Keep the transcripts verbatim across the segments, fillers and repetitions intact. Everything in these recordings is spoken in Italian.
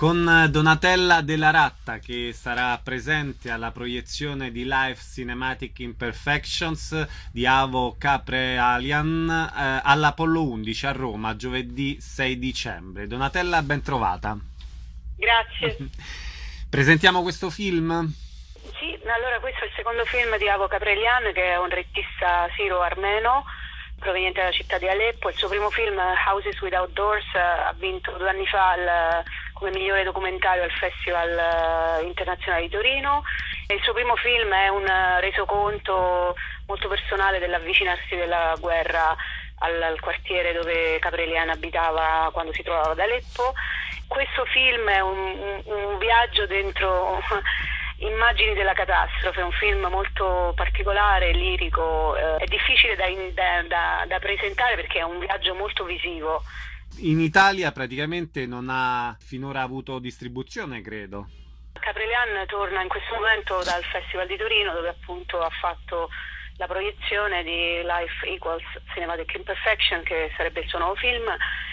con Donatella Della Ratta, che sarà presente alla proiezione di Live Cinematic Imperfections di Avo Capre-Alian eh, all'Apollo undici a Roma giovedì sei dicembre. Donatella, ben trovata. Grazie. Presentiamo questo film? Sì, allora questo è il secondo film di Avo Capre-Alian, che è un regista siro-armeno proveniente dalla città di Aleppo. Il suo primo film, Houses Without Doors, ha vinto due anni fa il, come migliore documentario al Festival Internazionale di Torino. E il suo primo film è un resoconto molto personale dell'avvicinarsi della guerra al, al quartiere dove Capre-Alian abitava quando si trovava ad Aleppo. Questo film è un, un, un viaggio dentro immagini della catastrofe, è un film molto particolare, lirico, eh, è difficile da, da, da, da presentare perché è un viaggio molto visivo. In Italia praticamente non ha finora avuto distribuzione, credo. Capre-Alian torna in questo momento dal Festival di Torino, dove appunto ha fatto la proiezione di Life Equals Cinematic Imperfection, che sarebbe il suo nuovo film.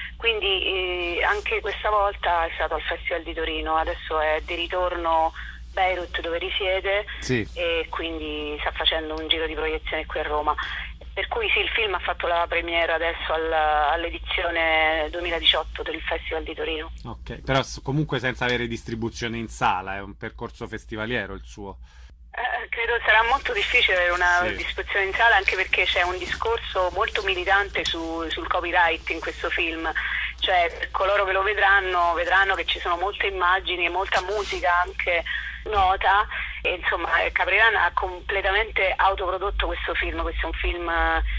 Quindi eh, anche questa volta è stato al Festival di Torino, adesso è di ritorno Beirut, dove risiede, sì. E quindi sta facendo un giro di proiezione qui a Roma. Per cui sì, il film ha fatto la premiera adesso al, all'edizione duemiladiciotto del Festival di Torino. Ok, però comunque senza avere distribuzione in sala, è un percorso festivaliero il suo. Eh, credo sarà molto difficile avere una sì. distribuzione in sala, anche perché c'è un discorso molto militante su, sul copyright in questo film. Cioè, coloro che lo vedranno vedranno che ci sono molte immagini e molta musica anche nota, e insomma Capre-Alian ha completamente autoprodotto questo film. Questo è un film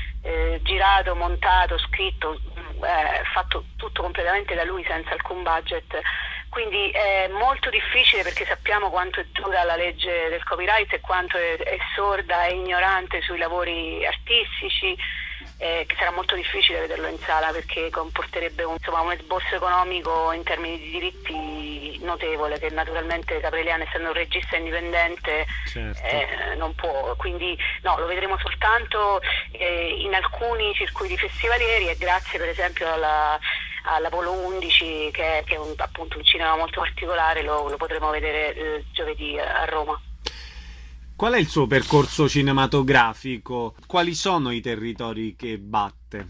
eh, girato, montato, scritto, eh, fatto tutto completamente da lui, senza alcun budget. Quindi è molto difficile, perché sappiamo quanto è dura la legge del copyright e quanto è, è sorda e ignorante sui lavori artistici, eh, che sarà molto difficile vederlo in sala, perché comporterebbe un, insomma, un esborso economico in termini di diritti notevole, che naturalmente Capre-Alian, essendo un regista indipendente, certo. eh, non può. Quindi no, lo vedremo soltanto eh, in alcuni circuiti festivalieri, e grazie per esempio alla all'Apollo undici, che è, che è un, appunto un cinema molto particolare, lo, lo potremo vedere eh, giovedì a Roma. Qual è il suo percorso cinematografico? Quali sono i territori che batte?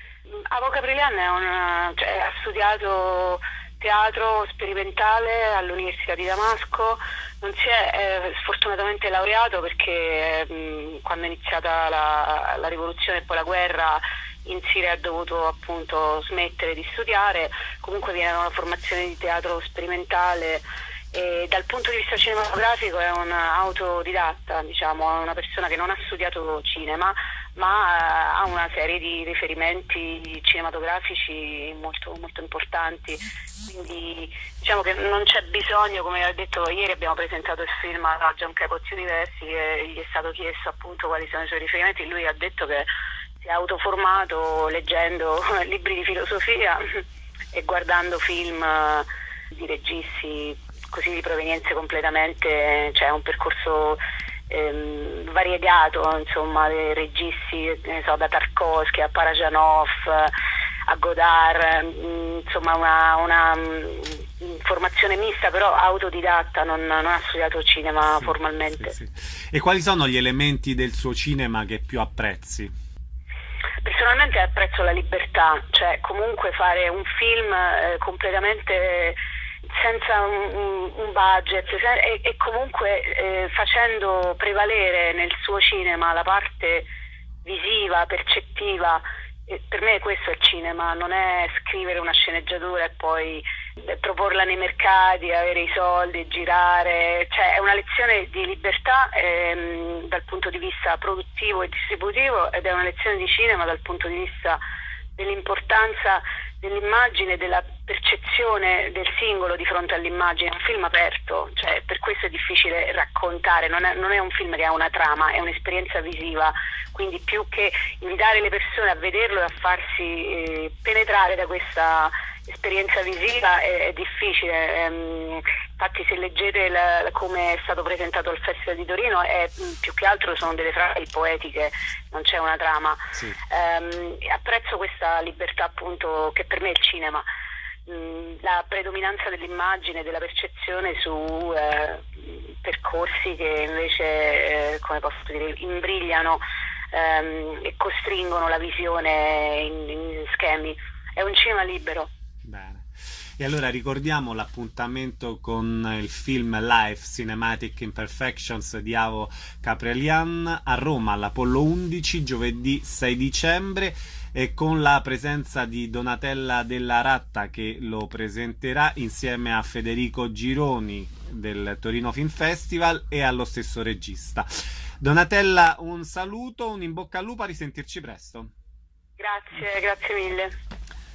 Avo Capre-Alian è un, cioè, ha studiato teatro sperimentale all'Università di Damasco, non si è eh, sfortunatamente laureato, perché mh, quando è iniziata la, la rivoluzione e poi la guerra in Siria ha dovuto appunto smettere di studiare. Comunque viene da una formazione di teatro sperimentale, e dal punto di vista cinematografico è un autodidatta, diciamo, è una persona che non ha studiato cinema, ma ha una serie di riferimenti cinematografici molto, molto importanti. Quindi diciamo che non c'è bisogno, come ha detto ieri, abbiamo presentato il film alla John Cabot University e gli è stato chiesto appunto quali sono i suoi riferimenti. Lui ha detto che si è autoformato leggendo libri di filosofia e guardando film di registi così di provenienze completamente, cioè un percorso ehm, variegato, insomma, dei registi, ne so, da Tarkovsky a Parajanov a Godard, mh, insomma una, una mh, formazione mista, però autodidatta, non, non ha studiato cinema sì, formalmente. Sì, sì. E quali sono gli elementi del suo cinema che più apprezzi? Personalmente apprezzo la libertà, cioè comunque fare un film eh, completamente senza un, un budget e, e comunque eh, facendo prevalere nel suo cinema la parte visiva, percettiva. E per me questo è il cinema, non è scrivere una sceneggiatura e poi eh, proporla nei mercati, avere i soldi, girare. Cioè è una lezione di libertà ehm, dal punto di vista produttivo e distributivo, ed è una lezione di cinema dal punto di vista dell'importanza dell'immagine, della percezione del singolo di fronte all'immagine. È un film aperto, cioè per questo è difficile raccontare, non è, non è un film che ha una trama, è un'esperienza visiva, quindi più che invitare le persone a vederlo e a farsi eh, penetrare da questa esperienza visiva è, è difficile. Ehm, infatti se leggete la, come è stato presentato al Festival di Torino, è, più che altro sono delle frasi poetiche, non c'è una trama. Sì. Ehm, apprezzo questa libertà appunto che per me è il cinema. mh, la predominanza dell'immagine, della percezione su eh, percorsi che invece, eh, come posso dire, imbrigliano ehm, e costringono la visione in, in schemi. È un cinema libero. Bene. E allora ricordiamo l'appuntamento con il film Life Cinematic Imperfections di Avo Caprélian a Roma all'Apollo undici giovedì sei dicembre, e con la presenza di Donatella Della Ratta, che lo presenterà insieme a Federico Gironi del Torino Film Festival e allo stesso regista. Donatella, un saluto, un in bocca al lupo, a risentirci presto. Grazie, grazie mille.